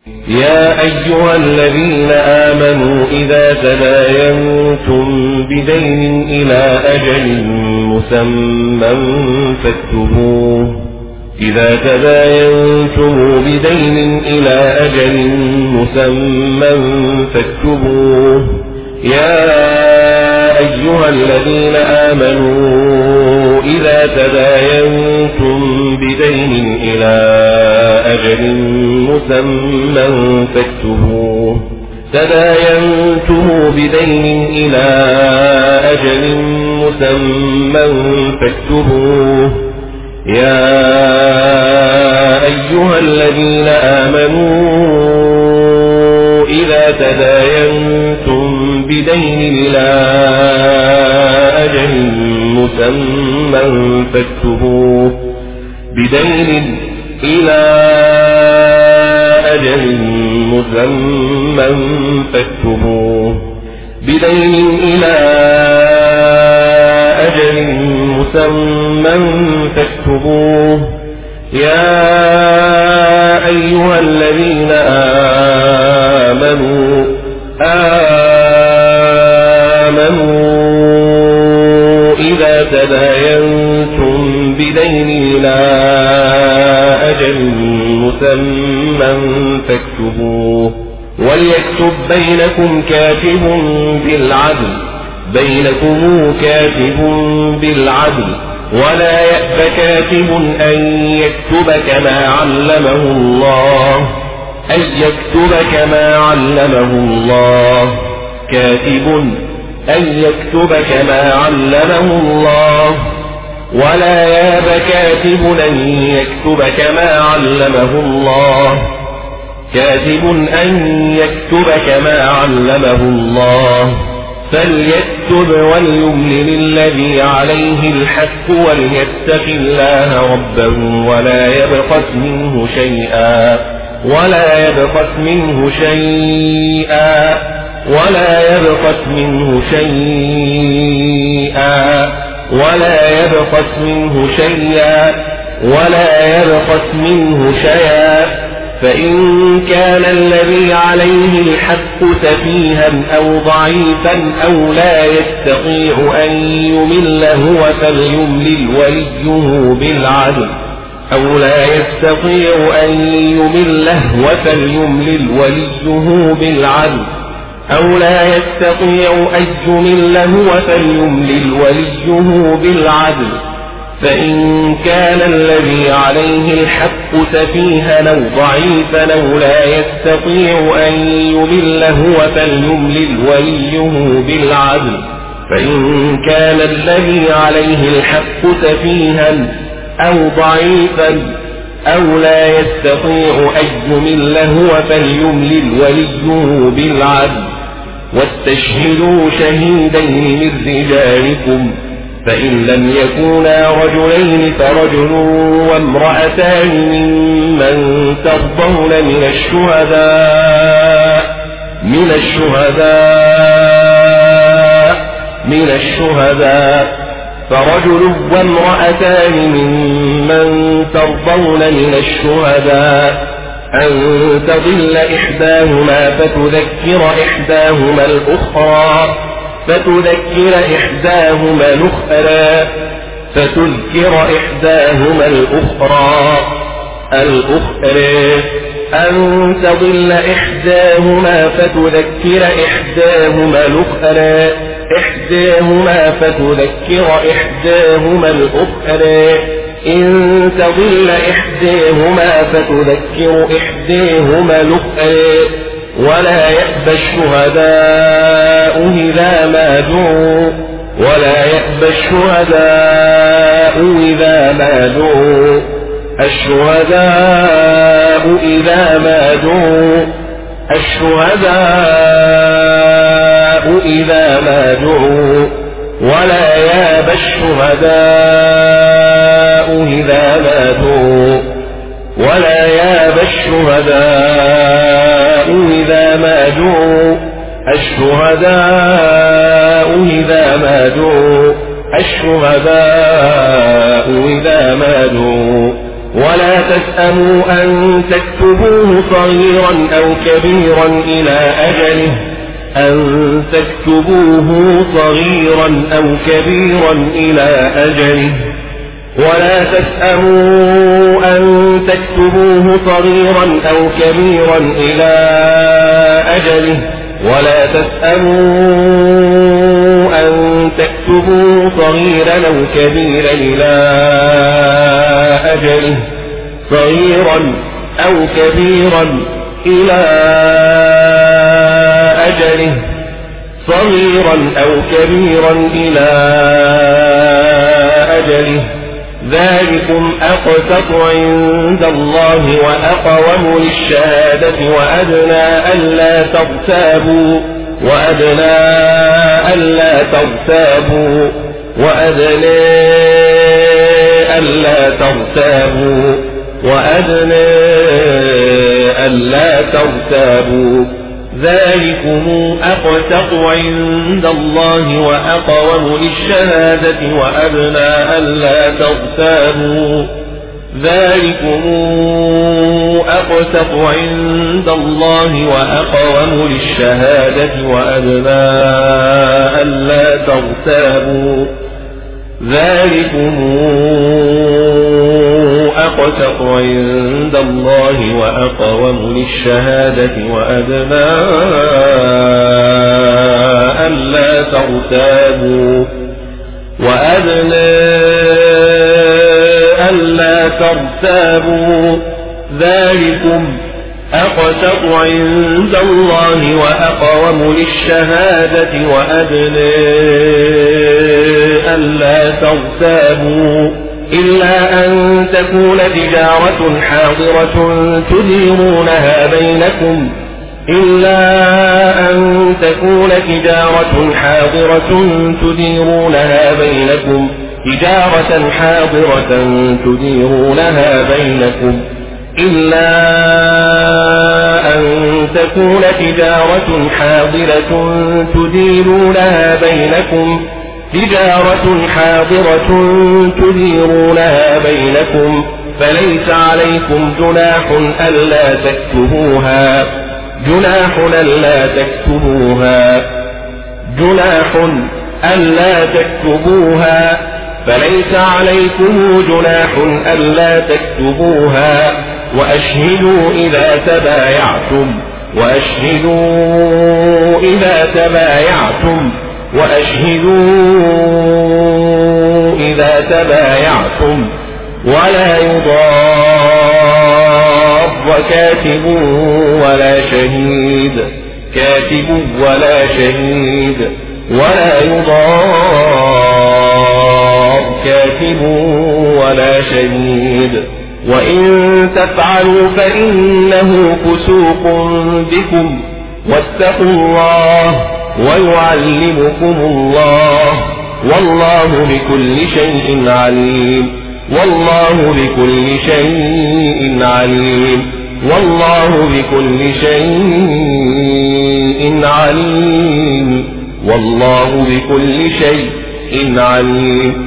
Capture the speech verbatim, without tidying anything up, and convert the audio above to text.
يا أيها الذين آمنوا إذا تداينتم بدين إلى أجل مسمى فاكتبوه إذا تداينتم بدين إلى أجل مسمى فاكتبوه يا أيها الذين آمنوا إذا تداينتم بدين إلى أجل مسمى فاكتبوه تداينتم بدين إلى أجل مسمى فاكتبوه يا أيها الذين آمنوا إذا تداينتم بدين إلى أجل مسمى فاكتبوه بدين إلى أجل مسمى فاكتبوه بدين إلى أجل مسمى فاكتبوه يا أيها الذين آمنوا آمنوا إذا تداينتم بدين إلى أجل مسمى فاكتبوه وليكتب بينكم كاتب بالعدل بينكم كاتب بالعدل ولا يأب كاتب أن يكتب كما علمه الله أن يكتب كما علمه الله كاتب أن يكتب كما علمه الله ولا يأب كاتب أن يكتب كما علمه الله كاتب أن يكتب كما علمه الله فليكتب وليملل الذي عليه الحق وليتق الله ربه ولا يبخس منه شيئا ولا يبخس منه شيئا ولا يبخس منه شيئا ولا يبخس منه شيئا ولا يبخس منه شيئا فإن كان الذي عليه الحق سفيها أو ضعيفا أو لا يستطيع أن يمل هو فليملل وليه بالعدل أو لا يستطيع أن يمل هو فليملل وليه بالعدل أو لا يستطيع أن يمل هو فليملل وليه بالعدل فإن كان الذي عليه الحق سفيها أو ضعيفا أو لا يستطيع أن يمل هو فليملل وليه بالعدل فإن كان الذي عليه الحق سفيها أو ضعيفا أو لا يستطيع أن يمل هو فليملل وليه بالعدل واستشهدوا شهيدين من رجالكم فإن لم يكونا رجلين فرجل وامرأتان ممن ترضون من الشهداء من الشهداء من الشهداء فرجل وامرأتان ممن ترضون من الشهداء أن تضل إحداهما فتذكر إحداهما الأخرى فتذكر إحداهما الأخرى فتذكر إحداهما الأخرى الأخرى أن تضل إحداهما فتذكر إحداهما الأخرى إحداهما فتذكر إحداهما الأخرى إن تضل إحداهما فتذكر إحداهما الأخرى ولا يأبى الشهداء إذا ما دعوا ولا يأبى الشهداء إذا ما دعوا الشهداء إذا ما دعوا الشهداء إذا ما دعوا ولا يأبى الشهداء إذا ما دعوا ولا يأبى الشهداء إذا ما دعوا الشهداء إذا ما دعوا الشهداء إذا ما دعوا ولا تسأموا أن تكتبوه صغيرا أو كبيرا إلى أجله أن تكتبوه صغيرا أو كبيرا إلى أجله ولا تسأموا أن تكتبوه صغيرا أو كبيرا إلى أجله ولا تسأموا أن تكتبوه صغيرا أو كبيرا إلى أجله صغيرا أو كبيرا إلى أجله صغيرا أو كبيرا إلى أجله ذلكم أقسط عند الله وأقوم للشهادة وأدنى ألا ترتابوا وأدنى ألا ترتابوا وأدنى ألا ترتابوا وأدنى ألا ترتابوا ذلكم أقسط عند الله وأقوم للشهادة وأدنى ألا ترتابوا ذلكم أقسط عند الله وأقوم للشهادة وأدنى ألا ترتابوا ذلكم أقسط عند الله وأقوم للشهادة وأدنى ألا ترتابوا وأدنى ألا ترتابوا ذلكم أقسط عند الله وأقوم للشهادة وأدنى ألا ترتابوا إلا أن تكون تجارة حاضرة تديرونها بينكم إلا أن تكون تجارة حاضرة تديرونها بينكم تجارة حاضرة تديرونها بينكم إلا أن تكون تجارة حاضرة تديرونها بينكم تجارة حاضرة تديرونها بينكم فليس عليكم جناح ألا تكتبوها جناح ألا تكتبوها جناح ألا تكتبوها فليس عليكم جناح ألا تكتبوها وأشهدوا إذا تبايعتم وأشهدوا إذا تبايعتم وأشهدوا إذا تبايعتم ولا يضار كاتب ولا شهيد كاتب ولا شهيد ولا يضار كاتب ولا شهيد وإن تفعلوا فإنه فسوق بكم واتقوا الله ويعلمكم الله والله بكل شيء عليم والله بكل شيء عليم والله بكل شيء عليم والله بكل شيء عليم